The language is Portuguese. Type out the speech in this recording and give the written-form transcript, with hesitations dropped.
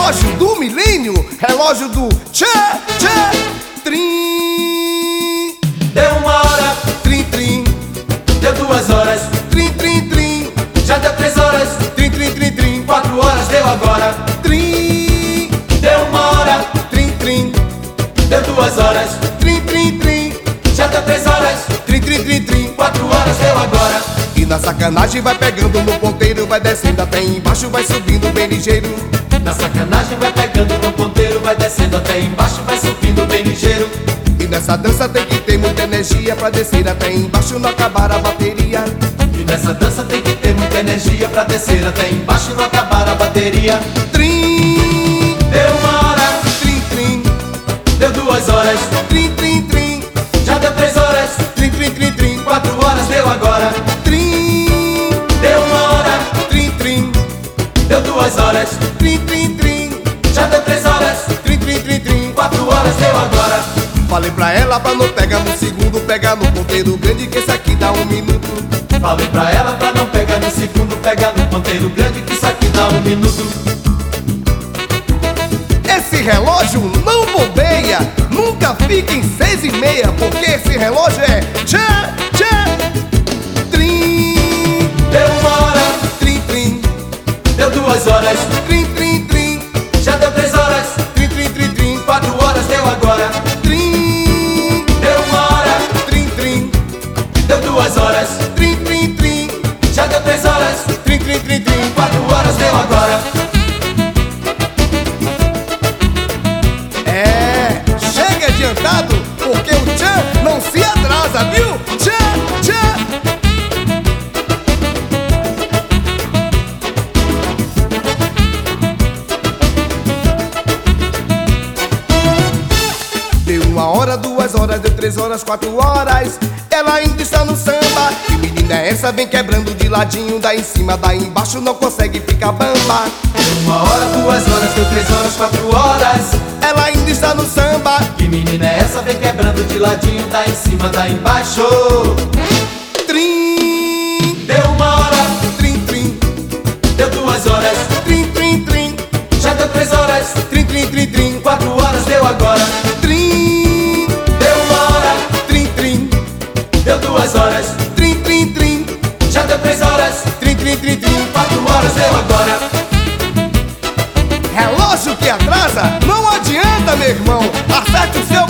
relógio do milênio, relógio do tchê, tchê, trim. Deu 1 hora, Trim, trim, deu 2 horas, trim, trim, trim, já deu 3 horas, trim, trim, trim, trim, 4 horas, deu agora. trim, Deu 1 hora, trim, trim, deu 2 horas, trim, trim, trim, já deu 3 horas, trim, trim, trim, trim. 4 horas, deu agora. E na sacanagem vai pegando no ponteiro, vai descendo até embaixo, vai subindo bem ligeiro. Na sacanagem vai pegando no ponteiro, vai descendo até embaixo, vai subindo bem ligeiro. E nessa dança tem que ter muita energia pra descer até embaixo, não acabar a bateria. E nessa dança tem que ter muita energia pra descer até embaixo e não acabar a bateria. Trim, Deu 1 hora, trim, trim, deu 2 horas, trim, trim, trim, já deu 3 horas, trim, trim, trim, trim, 4 horas, deu agora. trim, Deu 1 hora, trim, trim, deu 2 horas, trim, trim, trim, já deu 3 horas, trim, trim, trim, trim. 4 horas, deu agora. Falei pra ela pra não pegar no segundo, pegar no ponteiro grande, que esse aqui dá 1 minuto. Falei pra ela pra não pegar no segundo, pegar no ponteiro grande, que isso aqui dá 1 minuto. Esse relógio não bombeia, nunca fica em 6h30, porque esse relógio é tchê, tchê, trim, Deu 1 hora, trim, trim, deu 2 horas, trim, trim, trim, já deu 3 horas, trim, trim, trim, trim, 4 horas, deu agora. trim, Deu 1 hora, trim, trim, deu 2 horas, trim, trim, trim, já deu 3 horas, trim, trim, trim, trim. 4 horas, deu agora. É, chega adiantado, porque o tchan não se atrasa, viu? Tchan, tchan. Deu 1 hora, 2 horas, deu 3 horas, 4 horas. Ela ainda está no samba. Que menina é essa? Vem quebrando de ladinho, daí em cima, daí embaixo, não consegue ficar bamba. Deu 1 hora, 2 horas, deu 3 horas, 4 horas. Ela ainda está no samba. Que menina é essa? Vem quebrando de ladinho, dá em cima, dá embaixo. Trim, Deu 1 hora, trim, trim, deu 2 horas, trim, trim, trim, já deu 3 horas, trim, trim, trim, trim, 4 horas, deu agora. trim, Deu 1 hora, trim, trim, deu 2 horas, trim, trim, trim, já deu 3 horas, trim, trim, trim, trim. 4 horas, deu agora. Relógio que atrasa, não adianta, meu irmão. Acerte o seu